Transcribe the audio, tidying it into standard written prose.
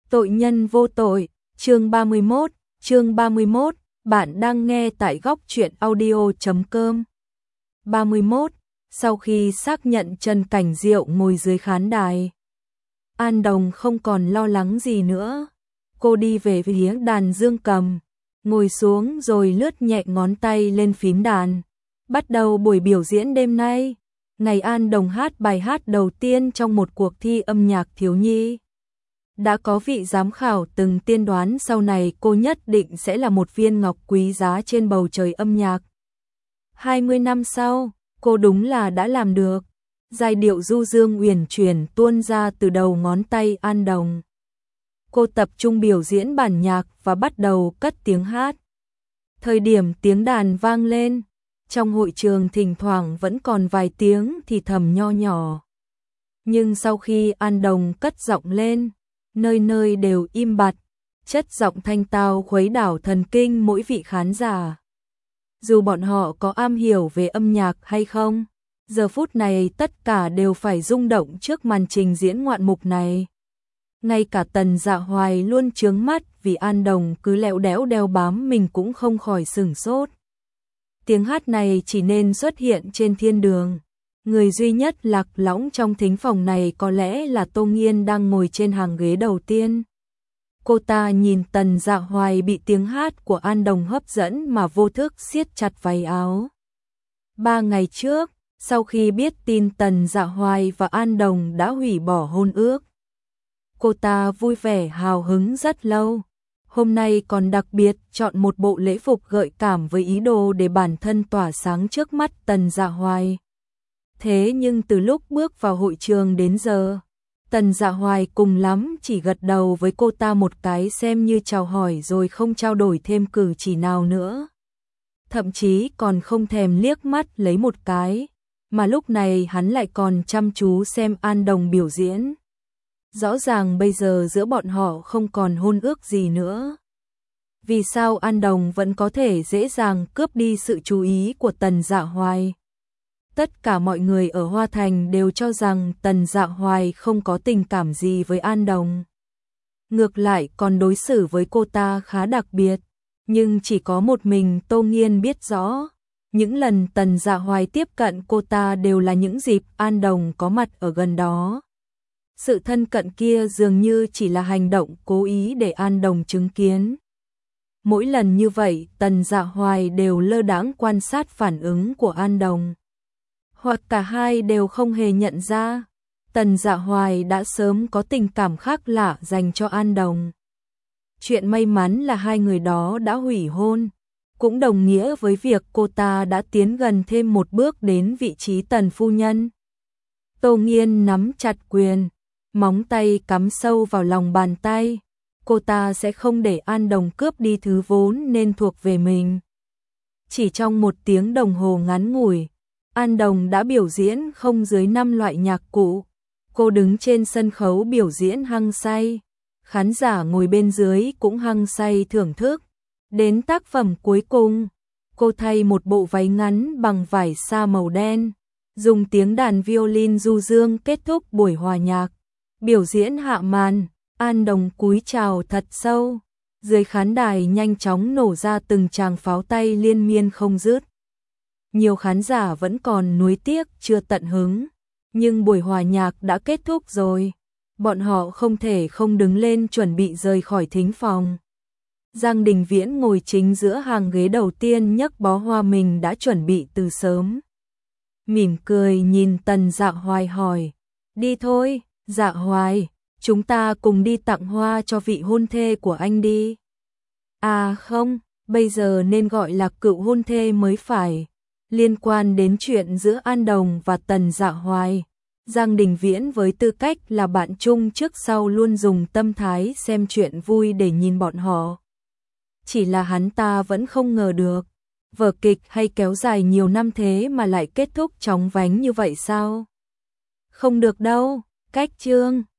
Tội nhân vô tội, chương 31, bạn đang nghe tại góc truyện audio.com. 31. Sau khi xác nhận Trần Cảnh Diệu ngồi dưới khán đài, An Đồng không còn lo lắng gì nữa. Cô đi về phía đàn dương cầm, ngồi xuống rồi lướt nhẹ ngón tay lên phím đàn. Bắt đầu buổi biểu diễn đêm nay. Ngày An Đồng hát bài hát đầu tiên trong một cuộc thi âm nhạc thiếu nhi. Đã có vị giám khảo từng tiên đoán sau này cô nhất định sẽ là một viên ngọc quý giá trên bầu trời âm nhạc. 20 năm sau, cô đúng là đã làm được. Giai điệu du dương uyển chuyển tuôn ra từ đầu ngón tay An Đồng. Cô tập trung biểu diễn bản nhạc và bắt đầu cất tiếng hát. Thời điểm tiếng đàn vang lên, trong hội trường thỉnh thoảng vẫn còn vài tiếng thì thầm nho nhỏ. Nhưng sau khi An Đồng cất giọng lên, nơi nơi đều im bặt, chất giọng thanh tao khuấy đảo thần kinh mỗi vị khán giả. Dù bọn họ có am hiểu về âm nhạc hay không, giờ phút này tất cả đều phải rung động trước màn trình diễn ngoạn mục này. Ngay cả Tần Dạ Hoài luôn chướng mắt vì An Đồng cứ lẹo đẽo đeo bám mình cũng không khỏi sửng sốt. Tiếng hát này chỉ nên xuất hiện trên thiên đường. Người duy nhất lạc lõng trong thính phòng này có lẽ là Tô Nghiên đang ngồi trên hàng ghế đầu tiên. Cô ta nhìn Tần Dạ Hoài bị tiếng hát của An Đồng hấp dẫn mà vô thức siết chặt váy áo. 3 ngày trước, sau khi biết tin Tần Dạ Hoài và An Đồng đã hủy bỏ hôn ước, cô ta vui vẻ hào hứng rất lâu. Hôm nay còn đặc biệt chọn một bộ lễ phục gợi cảm với ý đồ để bản thân tỏa sáng trước mắt Tần Dạ Hoài. Thế nhưng từ lúc bước vào hội trường đến giờ, Tần Dạ Hoài cùng lắm chỉ gật đầu với cô ta một cái xem như chào hỏi rồi không trao đổi thêm cử chỉ nào nữa. Thậm chí còn không thèm liếc mắt lấy một cái, mà lúc này hắn lại còn chăm chú xem An Đồng biểu diễn. Rõ ràng bây giờ giữa bọn họ không còn hôn ước gì nữa. Vì sao An Đồng vẫn có thể dễ dàng cướp đi sự chú ý của Tần Dạ Hoài? Tất cả mọi người ở Hoa Thành đều cho rằng Tần Dạ Hoài không có tình cảm gì với An Đồng. Ngược lại còn đối xử với cô ta khá đặc biệt. Nhưng chỉ có một mình Tô Nghiên biết rõ. Những lần Tần Dạ Hoài tiếp cận cô ta đều là những dịp An Đồng có mặt ở gần đó. Sự thân cận kia dường như chỉ là hành động cố ý để An Đồng chứng kiến. Mỗi lần như vậy Tần Dạ Hoài đều lơ đãng quan sát phản ứng của An Đồng. Hoặc cả hai đều không hề nhận ra, Tần Dạ Hoài đã sớm có tình cảm khác lạ dành cho An Đồng. Chuyện may mắn là hai người đó đã hủy hôn, cũng đồng nghĩa với việc cô ta đã tiến gần thêm một bước đến vị trí Tần phu nhân. Tô Nghiên nắm chặt quyền, móng tay cắm sâu vào lòng bàn tay. Cô ta sẽ không để An Đồng cướp đi thứ vốn nên thuộc về mình. Chỉ trong 1 tiếng đồng hồ ngắn ngủi, An Đồng đã biểu diễn không dưới 5 loại nhạc cụ. Cô đứng trên sân khấu biểu diễn hăng say. Khán giả ngồi bên dưới cũng hăng say thưởng thức. Đến tác phẩm cuối cùng, cô thay một bộ váy ngắn bằng vải sa màu đen, dùng tiếng đàn violin du dương kết thúc buổi hòa nhạc. Biểu diễn hạ màn, An Đồng cúi chào thật sâu. Dưới khán đài nhanh chóng nổ ra từng tràng pháo tay liên miên không dứt. Nhiều khán giả vẫn còn nuối tiếc chưa tận hứng, nhưng buổi hòa nhạc đã kết thúc rồi. Bọn họ không thể không đứng lên chuẩn bị rời khỏi thính phòng. Giang Đình Viễn ngồi chính giữa hàng ghế đầu tiên nhấc bó hoa mình đã chuẩn bị từ sớm. Mỉm cười nhìn Tần Dạ Hoài hỏi, đi thôi, Dạ Hoài, chúng ta cùng đi tặng hoa cho vị hôn thê của anh đi. À không, bây giờ nên gọi là cựu hôn thê mới phải. Liên quan đến chuyện giữa An Đồng và Tần Dạ Hoài, Giang Đình Viễn với tư cách là bạn chung trước sau luôn dùng tâm thái xem chuyện vui để nhìn bọn họ. Chỉ là hắn ta vẫn không ngờ được, vở kịch hay kéo dài nhiều năm thế mà lại kết thúc chóng vánh như vậy sao? Không được đâu, cách chương.